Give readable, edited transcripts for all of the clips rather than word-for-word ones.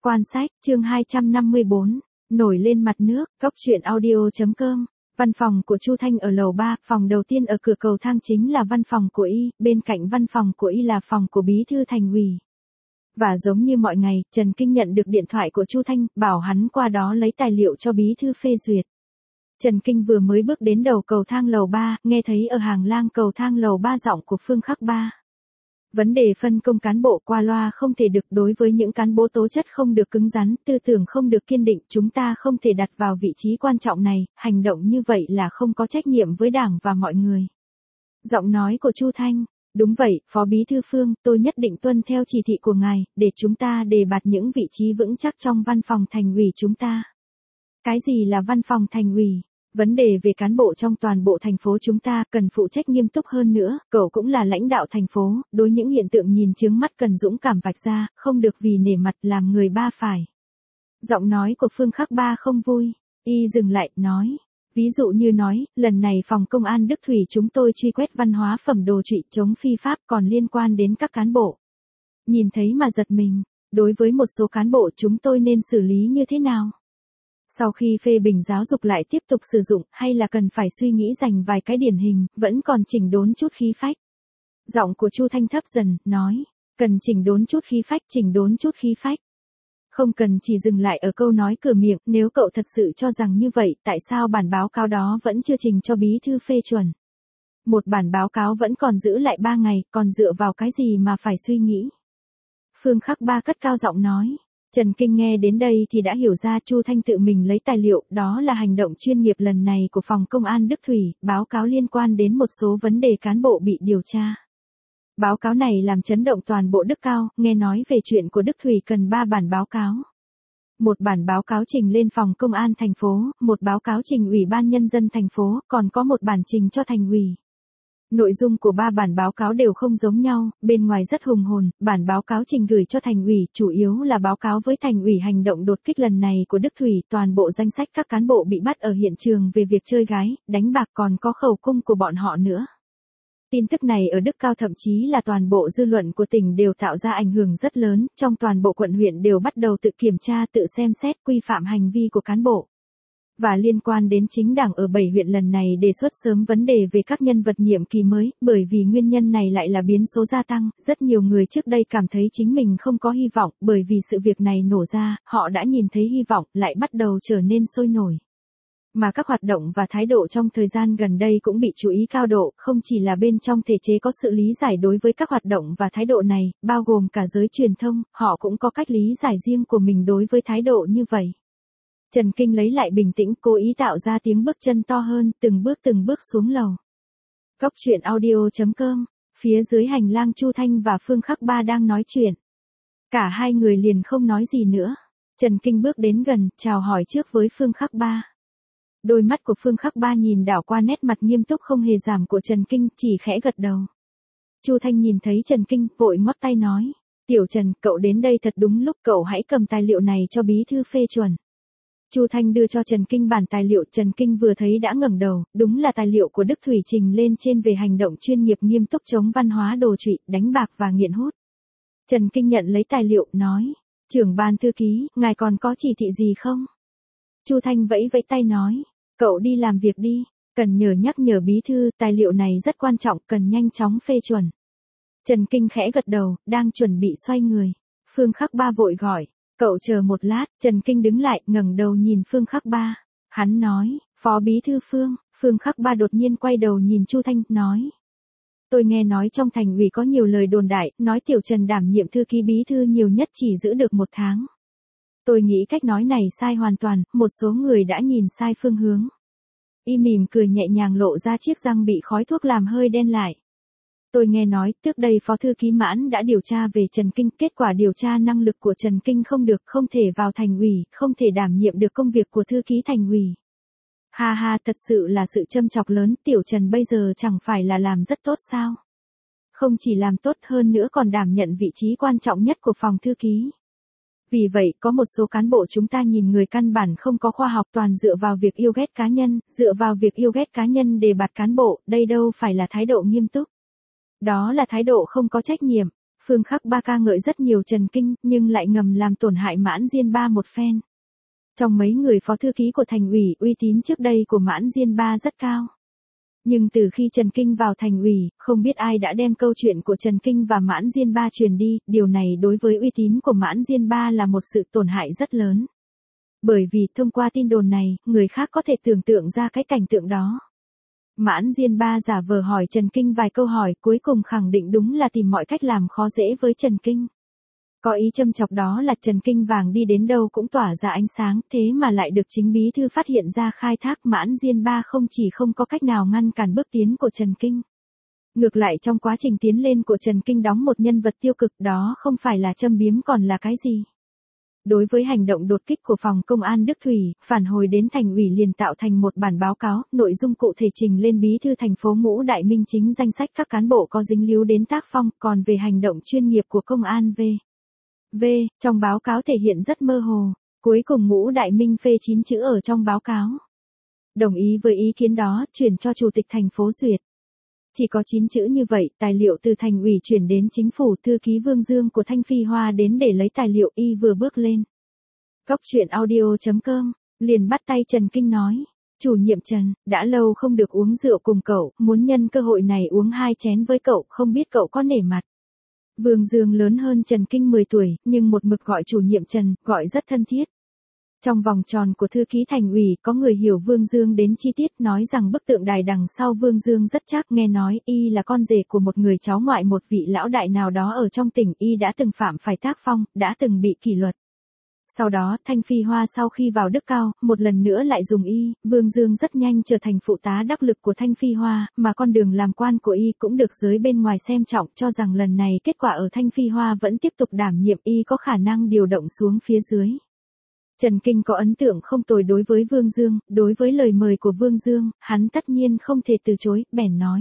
Quan sách, chương 254, nổi lên mặt nước, Cóc truyện audio.com. Văn phòng của Chu Thanh ở lầu 3, phòng đầu tiên ở cửa cầu thang chính là văn phòng của y, bên cạnh văn phòng của y là phòng của bí thư thành ủy. Và giống như mọi ngày, Trần Kinh nhận được điện thoại của Chu Thanh, bảo hắn qua đó lấy tài liệu cho bí thư phê duyệt. Trần Kinh vừa mới bước đến đầu cầu thang lầu 3, nghe thấy ở hàng lang cầu thang lầu 3 giọng của Phương Khắc Ba. Vấn đề phân công cán bộ qua loa không thể được, đối với những cán bộ tố chất không được cứng rắn, tư tưởng không được kiên định, chúng ta không thể đặt vào vị trí quan trọng này, hành động như vậy là không có trách nhiệm với Đảng và mọi người. Giọng nói của Chu Thanh, đúng vậy, Phó Bí thư Phương, tôi nhất định tuân theo chỉ thị của ngài, để chúng ta đề bạt những vị trí vững chắc trong văn phòng thành ủy chúng ta. Cái gì là văn phòng thành ủy? Vấn đề về cán bộ trong toàn bộ thành phố chúng ta cần phụ trách nghiêm túc hơn nữa, cậu cũng là lãnh đạo thành phố, đối những hiện tượng nhìn chướng mắt cần dũng cảm vạch ra, không được vì nể mặt làm người ba phải. Giọng nói của Phương Khắc Ba không vui, y dừng lại, nói. Ví dụ như nói, lần này phòng công an Đức Thủy chúng tôi truy quét văn hóa phẩm đồ trụy chống phi pháp còn liên quan đến các cán bộ. Nhìn thấy mà giật mình, đối với một số cán bộ chúng tôi nên xử lý như thế nào? Sau khi phê bình giáo dục lại tiếp tục sử dụng hay là cần phải suy nghĩ dành vài cái điển hình, vẫn còn chỉnh đốn chút khí phách. Giọng của Chu Thanh thấp dần, nói, cần chỉnh đốn chút khí phách, chỉnh đốn chút khí phách. Không cần chỉ dừng lại ở câu nói cửa miệng, nếu cậu thật sự cho rằng như vậy, tại sao bản báo cáo đó vẫn chưa trình cho bí thư phê chuẩn? Một bản báo cáo vẫn còn giữ lại 3 ngày, còn dựa vào cái gì mà phải suy nghĩ? Phương Khắc Ba cất cao giọng nói. Trần Kinh nghe đến đây thì đã hiểu ra Chu Thanh tự mình lấy tài liệu, đó là hành động chuyên nghiệp lần này của phòng công an Đức Thủy, báo cáo liên quan đến một số vấn đề cán bộ bị điều tra. Báo cáo này làm chấn động toàn bộ Đức Cao, nghe nói về chuyện của Đức Thủy cần 3 bản báo cáo. Một bản báo cáo trình lên phòng công an thành phố, một báo cáo trình Ủy ban Nhân dân thành phố, còn có một bản trình cho thành ủy. Nội dung của 3 bản báo cáo đều không giống nhau, bên ngoài rất hùng hồn, bản báo cáo trình gửi cho thành ủy chủ yếu là báo cáo với thành ủy hành động đột kích lần này của Đức Thủy, toàn bộ danh sách các cán bộ bị bắt ở hiện trường về việc chơi gái, đánh bạc còn có khẩu cung của bọn họ nữa. Tin tức này ở Đức Cao thậm chí là toàn bộ dư luận của tỉnh đều tạo ra ảnh hưởng rất lớn, trong toàn bộ quận huyện đều bắt đầu tự kiểm tra, tự xem xét quy phạm hành vi của cán bộ. Và liên quan đến chính Đảng ở 7 huyện lần này đề xuất sớm vấn đề về các nhân vật nhiệm kỳ mới, bởi vì nguyên nhân này lại là biến số gia tăng, rất nhiều người trước đây cảm thấy chính mình không có hy vọng, bởi vì sự việc này nổ ra, họ đã nhìn thấy hy vọng, lại bắt đầu trở nên sôi nổi. Mà các hoạt động và thái độ trong thời gian gần đây cũng bị chú ý cao độ, không chỉ là bên trong thể chế có sự lý giải đối với các hoạt động và thái độ này, bao gồm cả giới truyền thông, họ cũng có cách lý giải riêng của mình đối với thái độ như vậy. Trần Kinh lấy lại bình tĩnh, cố ý tạo ra tiếng bước chân to hơn, từng bước xuống lầu. Cóc truyện audio.com, phía dưới hành lang Chu Thanh và Phương Khắc Ba đang nói chuyện. Cả hai người liền không nói gì nữa. Trần Kinh bước đến gần, chào hỏi trước với Phương Khắc Ba. Đôi mắt của Phương Khắc Ba nhìn đảo qua nét mặt nghiêm túc không hề giảm của Trần Kinh, chỉ khẽ gật đầu. Chu Thanh nhìn thấy Trần Kinh, vội ngoắc tay nói. Tiểu Trần, cậu đến đây thật đúng lúc, cậu hãy cầm tài liệu này cho bí thư phê chuẩn. Chu Thanh đưa cho Trần Kinh bản tài liệu, Trần Kinh vừa thấy đã ngẩng đầu, đúng là tài liệu của Đức Thủy trình lên trên về hành động chuyên nghiệp nghiêm túc chống văn hóa đồ trụy, đánh bạc và nghiện hút. Trần Kinh nhận lấy tài liệu, nói, trưởng ban thư ký, ngài còn có chỉ thị gì không? Chu Thanh vẫy vẫy tay nói, cậu đi làm việc đi, cần nhắc nhở bí thư, tài liệu này rất quan trọng, cần nhanh chóng phê chuẩn. Trần Kinh khẽ gật đầu, đang chuẩn bị xoay người. Phương Khắc Ba vội gọi. Cậu chờ một lát, Trần Kinh đứng lại, ngẩng đầu nhìn Phương Khắc Ba. Hắn nói, Phó Bí thư Phương. Phương Khắc Ba đột nhiên quay đầu nhìn Chu Thanh, nói. Tôi nghe nói trong thành ủy có nhiều lời đồn đại, nói Tiểu Trần đảm nhiệm thư ký bí thư nhiều nhất chỉ giữ được 1 tháng. Tôi nghĩ cách nói này sai hoàn toàn, một số người đã nhìn sai phương hướng. Y mỉm cười nhẹ nhàng lộ ra chiếc răng bị khói thuốc làm hơi đen lại. Tôi nghe nói, trước đây Phó Thư ký Mãn đã điều tra về Trần Kinh, kết quả điều tra năng lực của Trần Kinh không được, không thể vào thành ủy, không thể đảm nhiệm được công việc của Thư ký thành ủy. Ha ha, thật sự là sự châm chọc lớn, Tiểu Trần bây giờ chẳng phải là làm rất tốt sao? Không chỉ làm tốt hơn nữa còn đảm nhận vị trí quan trọng nhất của phòng thư ký. Vì vậy, có một số cán bộ chúng ta nhìn người căn bản không có khoa học, toàn dựa vào việc yêu ghét cá nhân, đề bạt cán bộ, đây đâu phải là thái độ nghiêm túc. Đó là thái độ không có trách nhiệm. Phương Khắc Ba ca ngợi rất nhiều Trần Kinh, nhưng lại ngầm làm tổn hại Mãn Diên Ba một phen. Trong mấy người phó thư ký của thành ủy, uy tín trước đây của Mãn Diên Ba rất cao. Nhưng từ khi Trần Kinh vào thành ủy, không biết ai đã đem câu chuyện của Trần Kinh và Mãn Diên Ba truyền đi, điều này đối với uy tín của Mãn Diên Ba là một sự tổn hại rất lớn. Bởi vì thông qua tin đồn này, người khác có thể tưởng tượng ra cái cảnh tượng đó. Mãn Diên Ba giả vờ hỏi Trần Kinh vài câu hỏi, cuối cùng khẳng định đúng là tìm mọi cách làm khó dễ với Trần Kinh. Có ý châm chọc đó là Trần Kinh vàng đi đến đâu cũng tỏa ra ánh sáng, thế mà lại được chính bí thư phát hiện ra khai thác. Mãn Diên Ba không chỉ không có cách nào ngăn cản bước tiến của Trần Kinh. Ngược lại trong quá trình tiến lên của Trần Kinh đóng một nhân vật tiêu cực, đó không phải là châm biếm còn là cái gì. Đối với hành động đột kích của phòng công an Đức Thủy, phản hồi đến thành ủy liền tạo thành một bản báo cáo, nội dung cụ thể trình lên bí thư thành phố Ngũ Đại Minh chính danh sách các cán bộ có dính líu đến tác phong, còn về hành động chuyên nghiệp của công an trong báo cáo thể hiện rất mơ hồ. Cuối cùng Ngũ Đại Minh phê 9 chữ ở trong báo cáo. Đồng ý với ý kiến đó, chuyển cho chủ tịch thành phố duyệt. Chỉ có 9 chữ như vậy, tài liệu từ thành ủy chuyển đến chính phủ, thư ký Vương Dương của Thanh Phi Hoa đến để lấy tài liệu, y vừa bước lên. Cóc truyện audio.com, liền bắt tay Trần Kinh nói. Chủ nhiệm Trần, đã lâu không được uống rượu cùng cậu, muốn nhân cơ hội này uống 2 chén với cậu, không biết cậu có nể mặt. Vương Dương lớn hơn Trần Kinh 10 tuổi, nhưng một mực gọi chủ nhiệm Trần, gọi rất thân thiết. Trong vòng tròn của thư ký thành ủy, có người hiểu Vương Dương đến chi tiết, nói rằng bức tượng đài đằng sau Vương Dương rất chắc, nghe nói y là con rể của một người cháu ngoại một vị lão đại nào đó ở trong tỉnh, y đã từng phạm phải tác phong, đã từng bị kỷ luật. Sau đó, Thanh Phi Hoa sau khi vào Đức Cao, một lần nữa lại dùng y, Vương Dương rất nhanh trở thành phụ tá đắc lực của Thanh Phi Hoa, mà con đường làm quan của y cũng được giới bên ngoài xem trọng, cho rằng lần này kết quả ở Thanh Phi Hoa vẫn tiếp tục đảm nhiệm, y có khả năng điều động xuống phía dưới. Trần Kinh có ấn tượng không tồi đối với Vương Dương, đối với lời mời của Vương Dương, hắn tất nhiên không thể từ chối, bèn nói.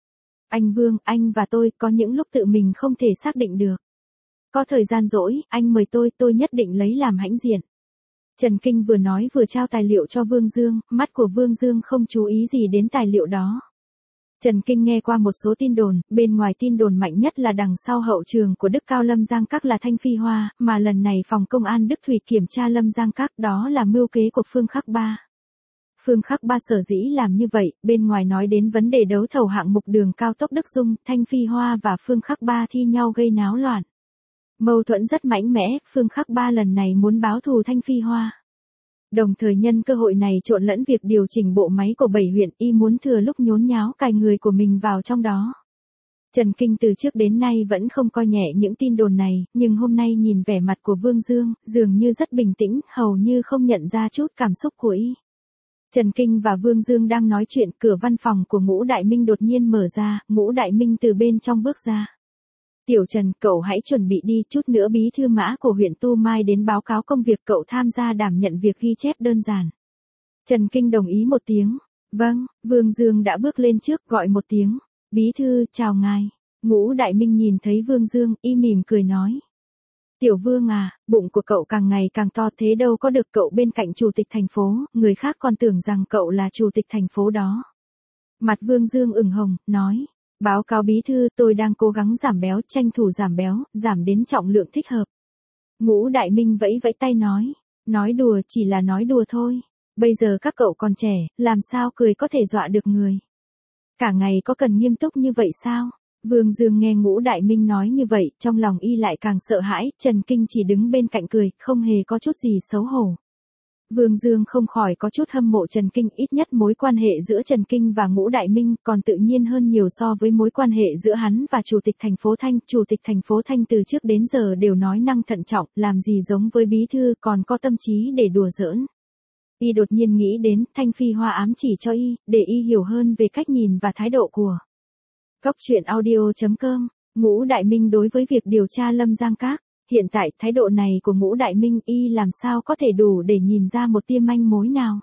Anh Vương, anh và tôi có những lúc tự mình không thể xác định được. Có thời gian rỗi, anh mời tôi nhất định lấy làm hãnh diện. Trần Kinh vừa nói vừa trao tài liệu cho Vương Dương, mắt của Vương Dương không chú ý gì đến tài liệu đó. Trần Kinh nghe qua một số tin đồn, bên ngoài tin đồn mạnh nhất là đằng sau hậu trường của Đức Cao Lâm Giang Các là Thanh Phi Hoa, mà lần này phòng công an Đức Thủy kiểm tra Lâm Giang Các, đó là mưu kế của Phương Khắc Ba. Phương Khắc Ba sở dĩ làm như vậy, bên ngoài nói đến vấn đề đấu thầu hạng mục đường cao tốc Đức Dung, Thanh Phi Hoa và Phương Khắc Ba thi nhau gây náo loạn. Mâu thuẫn rất mạnh mẽ, Phương Khắc Ba lần này muốn báo thù Thanh Phi Hoa. Đồng thời nhân cơ hội này trộn lẫn việc điều chỉnh bộ máy của 7 huyện, y muốn thừa lúc nhốn nháo cài người của mình vào trong đó. Trần Kinh từ trước đến nay vẫn không coi nhẹ những tin đồn này, nhưng hôm nay nhìn vẻ mặt của Vương Dương, dường như rất bình tĩnh, hầu như không nhận ra chút cảm xúc của y. Trần Kinh và Vương Dương đang nói chuyện, cửa văn phòng của Ngũ Đại Minh đột nhiên mở ra, Ngũ Đại Minh từ bên trong bước ra. Tiểu Trần, cậu hãy chuẩn bị đi, chút nữa bí thư Mã của huyện Tu Mai đến báo cáo công việc, cậu tham gia đảm nhận việc ghi chép đơn giản. Trần Kinh đồng ý một tiếng. Vâng, Vương Dương đã bước lên trước gọi một tiếng. Bí thư, chào ngài. Ngũ Đại Minh nhìn thấy Vương Dương, y mỉm cười nói. Tiểu Vương à, bụng của cậu càng ngày càng to thế đâu có được, cậu bên cạnh chủ tịch thành phố, người khác còn tưởng rằng cậu là chủ tịch thành phố đó. Mặt Vương Dương ửng hồng, nói. Báo cáo bí thư, tôi đang cố gắng giảm béo, tranh thủ giảm béo, giảm đến trọng lượng thích hợp. Ngũ Đại Minh vẫy vẫy tay nói đùa, chỉ là nói đùa thôi. Bây giờ các cậu còn trẻ, làm sao cười có thể dọa được người. Cả ngày có cần nghiêm túc như vậy sao? Vương Dương nghe Ngũ Đại Minh nói như vậy, trong lòng y lại càng sợ hãi, Trần Kinh chỉ đứng bên cạnh cười, không hề có chút gì xấu hổ. Vương Dương không khỏi có chút hâm mộ Trần Kinh, ít nhất mối quan hệ giữa Trần Kinh và Ngũ Đại Minh còn tự nhiên hơn nhiều so với mối quan hệ giữa hắn và Chủ tịch thành phố Thanh. Chủ tịch thành phố Thanh từ trước đến giờ đều nói năng thận trọng, làm gì giống với bí thư còn có tâm trí để đùa giỡn. Y đột nhiên nghĩ đến Thanh Phi Hoa ám chỉ cho y, để y hiểu hơn về cách nhìn và thái độ của Cóc truyện audio.com. Ngũ Đại Minh đối với việc điều tra Lâm Giang Các. Hiện tại thái độ này của Ngũ Đại Minh y làm sao có thể đủ để nhìn ra một tia manh mối nào.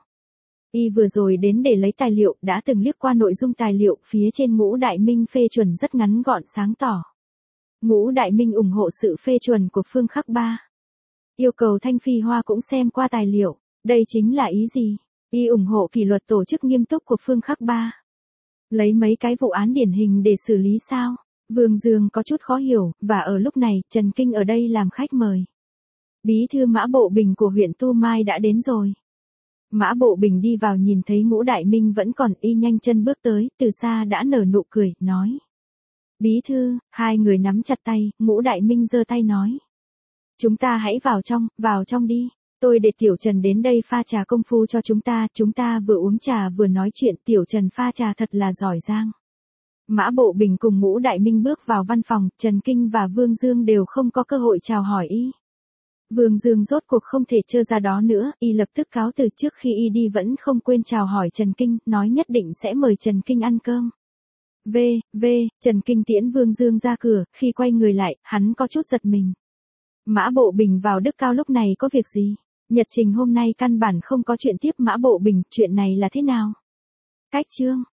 Y vừa rồi đến để lấy tài liệu, đã từng liếc qua nội dung tài liệu, phía trên Ngũ Đại Minh phê chuẩn rất ngắn gọn sáng tỏ. Ngũ Đại Minh ủng hộ sự phê chuẩn của Phương Khắc Ba. Yêu cầu Thanh Phi Hoa cũng xem qua tài liệu, đây chính là ý gì? Y ủng hộ kỷ luật tổ chức nghiêm túc của Phương Khắc Ba. Lấy mấy cái vụ án điển hình để xử lý sao? Vương Dương có chút khó hiểu, và ở lúc này, Trần Kinh ở đây làm khách mời. Bí thư Mã Bộ Bình của huyện Tu Mai đã đến rồi. Mã Bộ Bình đi vào nhìn thấy Ngũ Đại Minh vẫn còn, y nhanh chân bước tới, từ xa đã nở nụ cười, nói. Bí thư, hai người nắm chặt tay, Ngũ Đại Minh giơ tay nói. Chúng ta hãy vào trong đi. Tôi để Tiểu Trần đến đây pha trà công phu cho chúng ta vừa uống trà vừa nói chuyện, Tiểu Trần pha trà thật là giỏi giang. Mã Bộ Bình cùng Ngũ Đại Minh bước vào văn phòng, Trần Kinh và Vương Dương đều không có cơ hội chào hỏi y. Vương Dương rốt cuộc không thể trơ ra đó nữa, y lập tức cáo từ, trước khi y đi vẫn không quên chào hỏi Trần Kinh, nói nhất định sẽ mời Trần Kinh ăn cơm. Trần Kinh tiễn Vương Dương ra cửa, khi quay người lại, hắn có chút giật mình. Mã Bộ Bình vào Đức Cao lúc này có việc gì? Nhật trình hôm nay căn bản không có chuyện tiếp Mã Bộ Bình, chuyện này là thế nào? Cách chương